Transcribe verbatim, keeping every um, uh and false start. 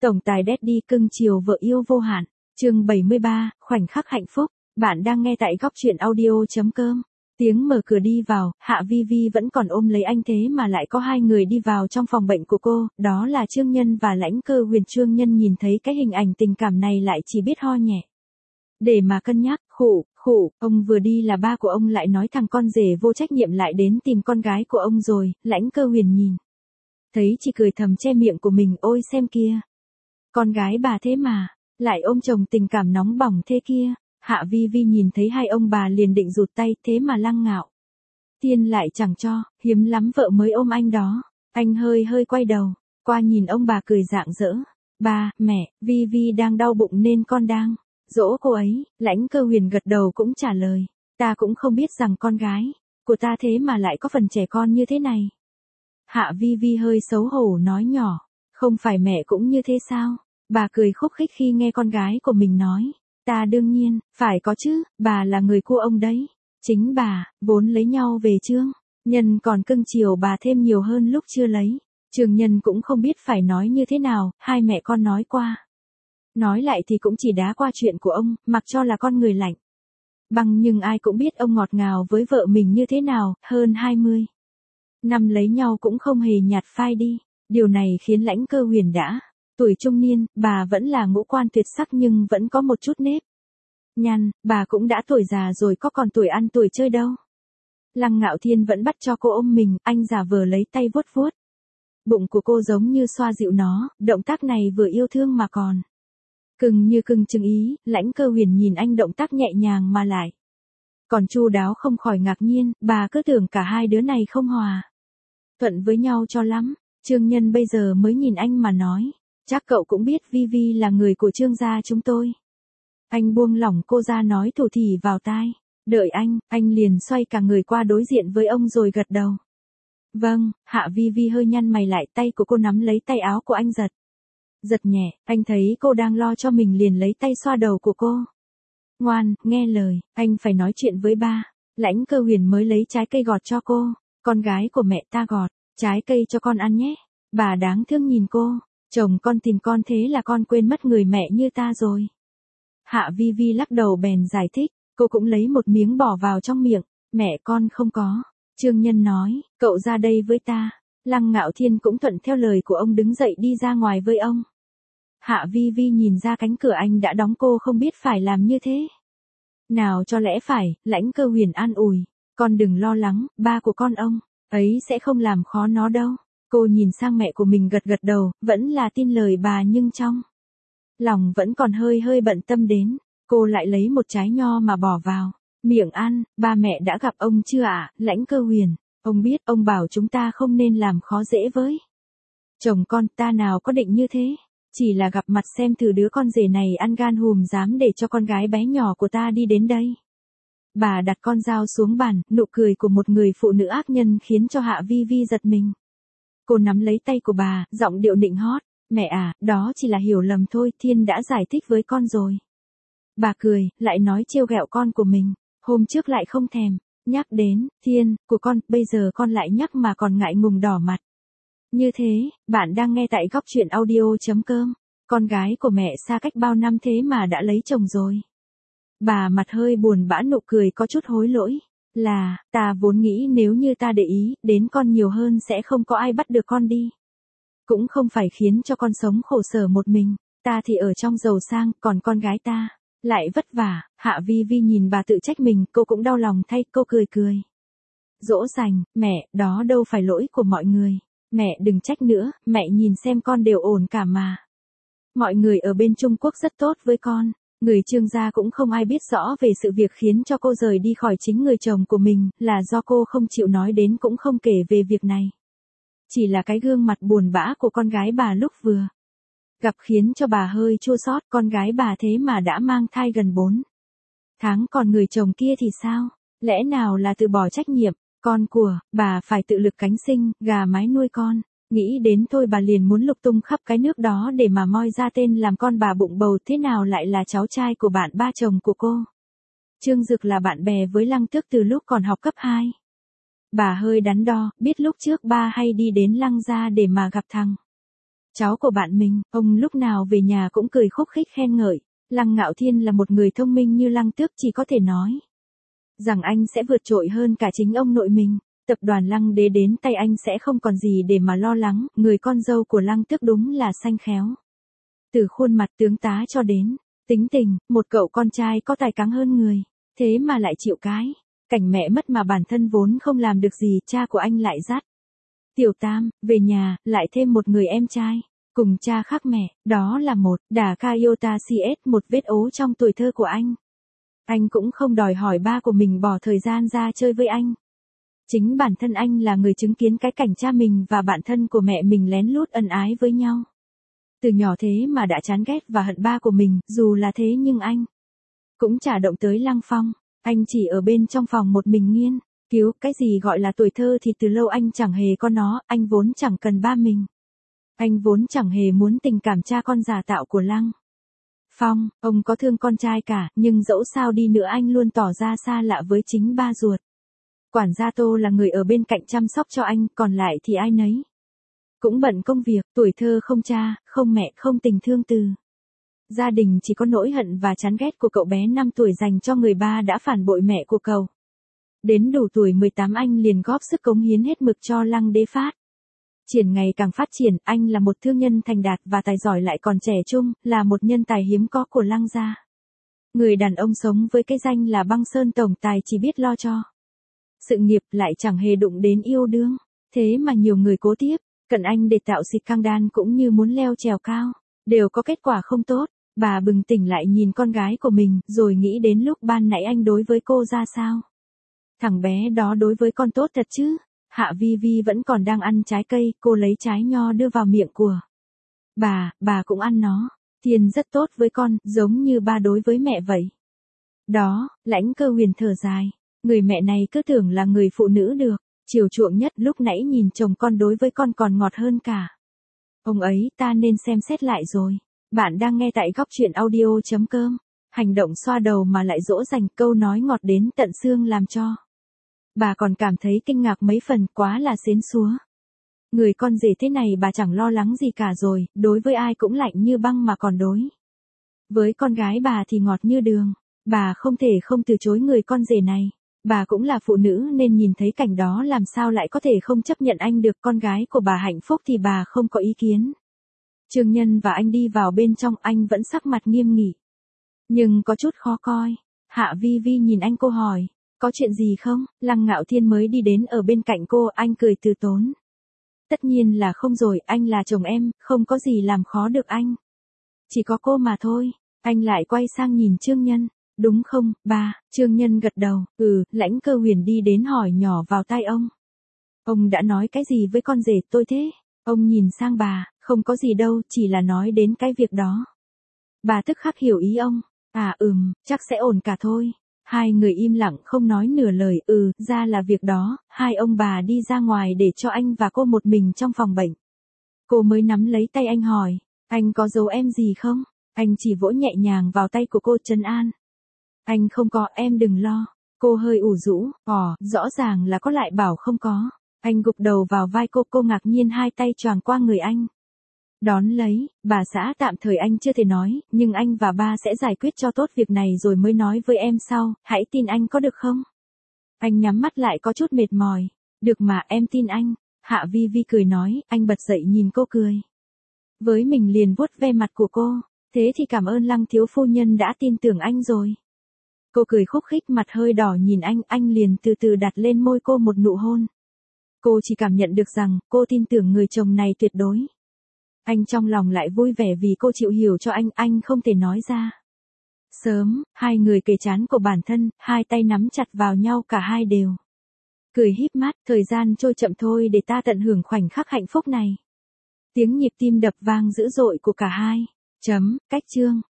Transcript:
Tổng tài Daddy cưng chiều vợ yêu vô hạn. Chương bảy mươi ba, khoảnh khắc hạnh phúc. Bạn đang nghe tại góc truyện audio.com. Tiếng mở cửa đi vào, Hạ Vi Vi vẫn còn ôm lấy anh thế mà lại có hai người đi vào trong phòng bệnh của cô, đó là Trương Nhân và Lãnh Cơ Huyền. Trương Nhân nhìn thấy cái hình ảnh tình cảm này lại chỉ biết ho nhẹ. Để mà cân nhắc, khụ, khụ, ông vừa đi là ba của ông lại nói thằng con rể vô trách nhiệm lại đến tìm con gái của ông rồi. Lãnh Cơ Huyền nhìn thấy chỉ cười thầm che miệng của mình, ôi xem kia. Con gái bà thế mà, lại ôm chồng tình cảm nóng bỏng thế kia. Hạ Vi Vi nhìn thấy hai ông bà liền định rụt tay, thế mà Lăng Ngạo Thiên lại chẳng cho, hiếm lắm vợ mới ôm anh đó. Anh hơi hơi quay đầu, qua nhìn ông bà cười rạng rỡ. Ba, mẹ, Vi Vi đang đau bụng nên con đang dỗ cô ấy. Lãnh Cơ Huyền gật đầu cũng trả lời. Ta cũng không biết rằng con gái của ta thế mà lại có phần trẻ con như thế này. Hạ Vi Vi hơi xấu hổ nói nhỏ, không phải mẹ cũng như thế sao? Bà cười khúc khích khi nghe con gái của mình nói. Ta đương nhiên, phải có chứ, bà là người của ông đấy. Chính bà, vốn lấy nhau về Trương Nhân còn cưng chiều bà thêm nhiều hơn lúc chưa lấy. Trương Nhân cũng không biết phải nói như thế nào, hai mẹ con nói qua. Nói lại thì cũng chỉ đá qua chuyện của ông, mặc cho là con người lạnh băng nhưng ai cũng biết ông ngọt ngào với vợ mình như thế nào, hơn hai mươi năm lấy nhau cũng không hề nhạt phai đi. Điều này khiến Lãnh Cơ Huyền đã tuổi trung niên, bà vẫn là ngũ quan tuyệt sắc nhưng vẫn có một chút nếp nhăn, bà cũng đã tuổi già rồi có còn tuổi ăn tuổi chơi đâu. Lăng Ngạo Thiên vẫn bắt cho cô ôm mình, anh giả vờ lấy tay vuốt vuốt bụng của cô giống như xoa dịu nó, động tác này vừa yêu thương mà còn cưng như cưng chừng ý. Lãnh Cơ Huyền nhìn anh động tác nhẹ nhàng mà lại còn chu đáo không khỏi ngạc nhiên, bà cứ tưởng cả hai đứa này không hòa thuận với nhau cho lắm. Trương Nhân bây giờ mới nhìn anh mà nói, chắc cậu cũng biết Vi Vi là người của Trương gia chúng tôi. Anh buông lỏng cô ra nói thủ thỉ vào tai. Đợi anh, anh liền xoay cả người qua đối diện với ông rồi gật đầu. Vâng. Hạ Vi Vi hơi nhăn mày lại, tay của cô nắm lấy tay áo của anh giật. Giật nhẹ, anh thấy cô đang lo cho mình liền lấy tay xoa đầu của cô. Ngoan, nghe lời, anh phải nói chuyện với ba. Lãnh Cơ Huyền mới lấy trái cây gọt cho cô. Con gái của mẹ ta gọt trái cây cho con ăn nhé. Bà đáng thương nhìn cô. Chồng con tìm con thế là con quên mất người mẹ như ta rồi. Hạ Vi Vi lắc đầu bèn giải thích. Cô cũng lấy một miếng bỏ vào trong miệng. Mẹ con không có. Trương Nhân nói, cậu ra đây với ta. Lăng Ngạo Thiên cũng thuận theo lời của ông đứng dậy đi ra ngoài với ông. Hạ Vi Vi nhìn ra cánh cửa anh đã đóng, cô không biết phải làm như thế nào cho lẽ phải. Lãnh Cơ Huyền an ủi. Con đừng lo lắng, ba của con ông ấy sẽ không làm khó nó đâu. Cô nhìn sang mẹ của mình gật gật đầu, vẫn là tin lời bà nhưng trong lòng vẫn còn hơi hơi bận tâm đến. Cô lại lấy một trái nho mà bỏ vào miệng ăn. Ba mẹ đã gặp ông chưa ạ? À? Lãnh Cơ Huyền, ông biết, ông bảo chúng ta không nên làm khó dễ với chồng con. Ta nào có định như thế, chỉ là gặp mặt xem thử đứa con rể này ăn gan hùm dám để cho con gái bé nhỏ của ta đi đến đây. Bà đặt con dao xuống bàn, nụ cười của một người phụ nữ ác nhân khiến cho Hạ Vi Vi giật mình. Cô nắm lấy tay của bà, giọng điệu nịnh hót. Mẹ à, đó chỉ là hiểu lầm thôi, Thiên đã giải thích với con rồi. Bà cười, lại nói trêu ghẹo con của mình. Hôm trước lại không thèm nhắc đến Thiên của con, bây giờ con lại nhắc mà còn ngại ngùng đỏ mặt. Như thế, bạn đang nghe tại góc truyện audio.com. Con gái của mẹ xa cách bao năm thế mà đã lấy chồng rồi. Bà mặt hơi buồn bã, nụ cười có chút hối lỗi. Là, ta vốn nghĩ nếu như ta để ý đến con nhiều hơn sẽ không có ai bắt được con đi. Cũng không phải khiến cho con sống khổ sở một mình. Ta thì ở trong giàu sang, còn con gái ta lại vất vả. Hạ Vi Vi nhìn bà tự trách mình, cô cũng đau lòng thay, cô cười cười. Dỗ dành, mẹ, đó đâu phải lỗi của mọi người. Mẹ đừng trách nữa, mẹ nhìn xem con đều ổn cả mà. Mọi người ở bên Trung Quốc rất tốt với con. Người Trương gia cũng không ai biết rõ về sự việc khiến cho cô rời đi khỏi chính người chồng của mình, là do cô không chịu nói đến cũng không kể về việc này. Chỉ là cái gương mặt buồn bã của con gái bà lúc vừa gặp khiến cho bà hơi chua xót. Con gái bà thế mà đã mang thai gần bốn tháng, còn người chồng kia thì sao? Lẽ nào là từ bỏ trách nhiệm? Con của bà phải tự lực cánh sinh, gà mái nuôi con. Nghĩ đến thôi bà liền muốn lục tung khắp cái nước đó để mà moi ra tên làm con bà bụng bầu, thế nào lại là cháu trai của bạn ba chồng của cô. Trương Dực là bạn bè với Lăng Tước từ lúc còn học cấp hai. Bà hơi đắn đo, biết lúc trước ba hay đi đến Lăng gia để mà gặp thằng cháu của bạn mình, ông lúc nào về nhà cũng cười khúc khích khen ngợi. Lăng Ngạo Thiên là một người thông minh như Lăng Tước, chỉ có thể nói rằng anh sẽ vượt trội hơn cả chính ông nội mình. Tập đoàn Lăng Đế đến tay anh sẽ không còn gì để mà lo lắng, người con dâu của Lăng Tước đúng là xanh khéo. Từ khuôn mặt tướng tá cho đến tính tình, một cậu con trai có tài cán hơn người, thế mà lại chịu cái cảnh mẹ mất mà bản thân vốn không làm được gì, cha của anh lại dắt Tiểu Tam về nhà, lại thêm một người em trai, cùng cha khác mẹ, đó là một đà Kaiota xê ét, một vết ố trong tuổi thơ của anh. Anh cũng không đòi hỏi ba của mình bỏ thời gian ra chơi với anh. Chính bản thân anh là người chứng kiến cái cảnh cha mình và bạn thân của mẹ mình lén lút ân ái với nhau. Từ nhỏ thế mà đã chán ghét và hận ba của mình, dù là thế nhưng anh cũng chả động tới Lăng Phong. Anh chỉ ở bên trong phòng một mình nghiên cứu, cái gì gọi là tuổi thơ thì từ lâu anh chẳng hề có nó, anh vốn chẳng cần ba mình. Anh vốn chẳng hề muốn tình cảm cha con giả tạo của Lăng Phong, ông có thương con trai cả, nhưng dẫu sao đi nữa anh luôn tỏ ra xa lạ với chính ba ruột. Quản gia Tô là người ở bên cạnh chăm sóc cho anh, còn lại thì ai nấy cũng bận công việc, tuổi thơ không cha, không mẹ, không tình thương từ gia đình, chỉ có nỗi hận và chán ghét của cậu bé năm tuổi dành cho người ba đã phản bội mẹ của cậu. Đến đủ tuổi mười tám anh liền góp sức cống hiến hết mực cho Lăng Đế phát triển ngày càng phát triển. Anh là một thương nhân thành đạt và tài giỏi, lại còn trẻ trung, là một nhân tài hiếm có của Lăng gia. Người đàn ông sống với cái danh là băng sơn tổng tài, chỉ biết lo cho sự nghiệp, lại chẳng hề đụng đến yêu đương. Thế mà nhiều người cố tiếp cận anh để tạo xịt căng đan cũng như muốn leo trèo cao, đều có kết quả không tốt. Bà bừng tỉnh lại nhìn con gái của mình, rồi nghĩ đến lúc ban nãy anh đối với cô ra sao. Thằng bé đó đối với con tốt thật chứ. Hạ Vi Vi vẫn còn đang ăn trái cây, cô lấy trái nho đưa vào miệng của bà, bà cũng ăn nó. Thiên rất tốt với con, giống như ba đối với mẹ vậy. Đó, Lãnh Cơ Huyền thở dài. Người mẹ này cứ tưởng là người phụ nữ được chiều chuộng nhất, lúc nãy nhìn chồng con đối với con còn ngọt hơn cả ông ấy, ta nên xem xét lại rồi. Bạn đang nghe tại góc truyện audio chấm com. Hành động xoa đầu mà lại dỗ dành, câu nói ngọt đến tận xương làm cho bà còn cảm thấy kinh ngạc mấy phần, quá là xến xúa. Người con rể thế này bà chẳng lo lắng gì cả rồi, đối với ai cũng lạnh như băng mà còn đối với con gái bà thì ngọt như đường. Bà không thể không từ chối người con rể này. Bà cũng là phụ nữ nên nhìn thấy cảnh đó làm sao lại có thể không chấp nhận anh được. Con gái của bà hạnh phúc thì bà không có ý kiến. Trương Nhân và anh đi vào bên trong, anh vẫn sắc mặt nghiêm nghị, nhưng có chút khó coi. Hạ Vi Vi nhìn anh, cô hỏi, có chuyện gì không? Lăng Ngạo Thiên mới đi đến ở bên cạnh cô, anh cười từ tốn. Tất nhiên là không rồi, anh là chồng em, không có gì làm khó được anh. Chỉ có cô mà thôi. Anh lại quay sang nhìn Trương Nhân. Đúng không, ba? Trương Nhân gật đầu. Ừ. Lãnh Cơ Huyền đi đến hỏi nhỏ vào tai ông. Ông đã nói cái gì với con rể tôi thế? Ông nhìn sang bà. Không có gì đâu, chỉ là nói đến cái việc đó. Bà tức khắc hiểu ý ông. À ừm, chắc sẽ ổn cả thôi. Hai người im lặng không nói nửa lời. Ừ, ra là việc đó. Hai ông bà đi ra ngoài để cho anh và cô một mình trong phòng bệnh. Cô mới nắm lấy tay anh hỏi, anh có giấu em gì không? Anh chỉ vỗ nhẹ nhàng vào tay của cô, trấn an. Anh không có, em đừng lo. Cô hơi ủ rũ, ỏ, rõ ràng là có lại bảo không có. Anh gục đầu vào vai cô, cô ngạc nhiên hai tay choàng qua người anh. Đón lấy, bà xã tạm thời anh chưa thể nói, nhưng anh và ba sẽ giải quyết cho tốt việc này rồi mới nói với em sau, hãy tin anh có được không? Anh nhắm mắt lại có chút mệt mỏi. Được mà, em tin anh. Hạ Vi Vi cười nói, anh bật dậy nhìn cô cười. Với mình liền vuốt ve mặt của cô, thế thì cảm ơn Lăng thiếu phu nhân đã tin tưởng anh rồi. Cô cười khúc khích, mặt hơi đỏ nhìn anh, anh liền từ từ đặt lên môi cô một nụ hôn. Cô chỉ cảm nhận được rằng, cô tin tưởng người chồng này tuyệt đối. Anh trong lòng lại vui vẻ vì cô chịu hiểu cho anh, anh không thể nói ra. Sớm, hai người kề trán của bản thân, hai tay nắm chặt vào nhau, cả hai đều cười híp mắt, thời gian trôi chậm thôi để ta tận hưởng khoảnh khắc hạnh phúc này. Tiếng nhịp tim đập vang dữ dội của cả hai. Chấm, cách chương.